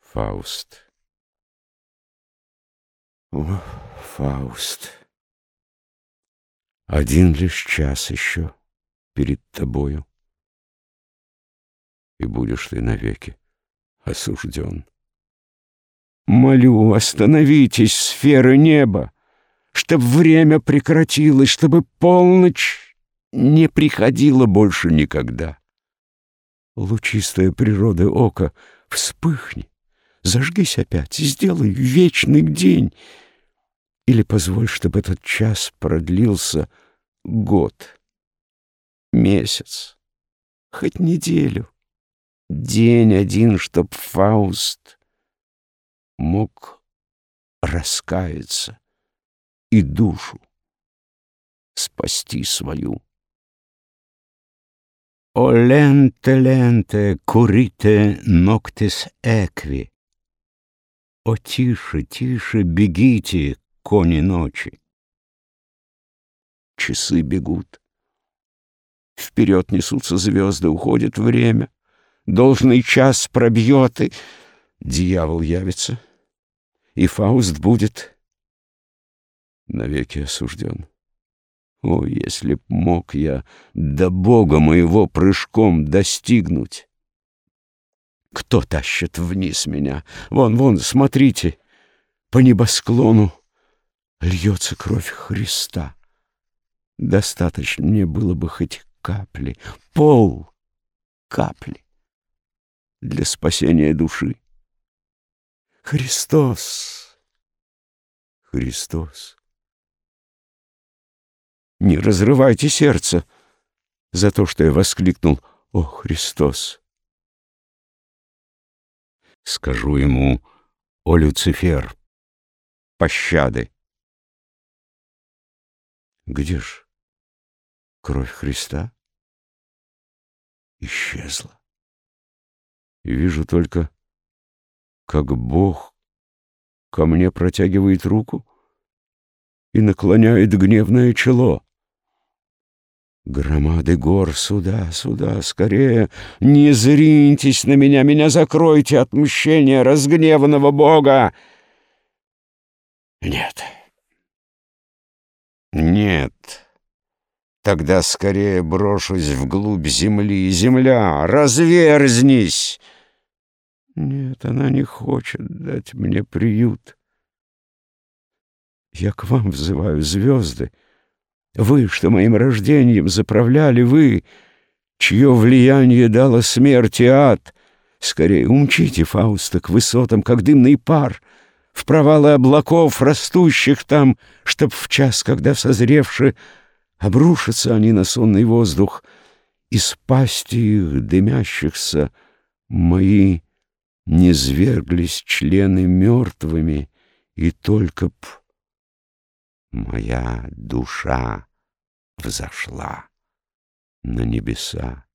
Фауст. О, Фауст, один лишь час еще перед тобою, и будешь ты навеки осужден. Молю, остановитесь, сферы неба, чтоб время прекратилось, чтобы полночь не приходила больше никогда. Лучистая природа ока, вспыхни, зажгись опять и сделай вечный день. Или позволь, чтобы этот час продлился год, месяц, хоть неделю, день один, чтоб Фауст мог раскаяться и душу спасти свою. О ленте, ленте, курите ноктис экви. О тише, тише бегите, кони ночи. Часы бегут, вперед несутся звезды, уходит время, должный час пробьет, и дьявол явится, и Фауст будет навеки осужден. О, если б мог я до Бога моего прыжком достигнуть! Кто тащит вниз меня? Вон, вон, смотрите, по небосклону льется кровь Христа. Достаточно мне было бы хоть капли, пол капли для спасения души. Христос, Христос! Не разрывайте сердце за то, что я воскликнул «О, Христос!». Скажу ему «О, Люцифер! Пощады!». Где ж кровь Христа? Исчезла. И вижу только, как Бог ко мне протягивает руку и наклоняет гневное чело. Громады гор, сюда, сюда, скорее, не зриньтесь на меня, меня закройте от мщения разгневанного Бога. Нет, нет, тогда скорее брошусь вглубь земли. Земля, разверзнись! Нет, она не хочет дать мне приют. Я к вам взываю, звезды. Вы, что моим рождением заправляли, вы, чье влияние дало смерть и ад, скорее умчите Фауста к высотам, как дымный пар, в провалы облаков, растущих там, чтоб в час, когда созревши, обрушатся они на сонный воздух, из пасти их дымящихся мои низверглись члены мертвыми, и только б моя душа взошла на небеса.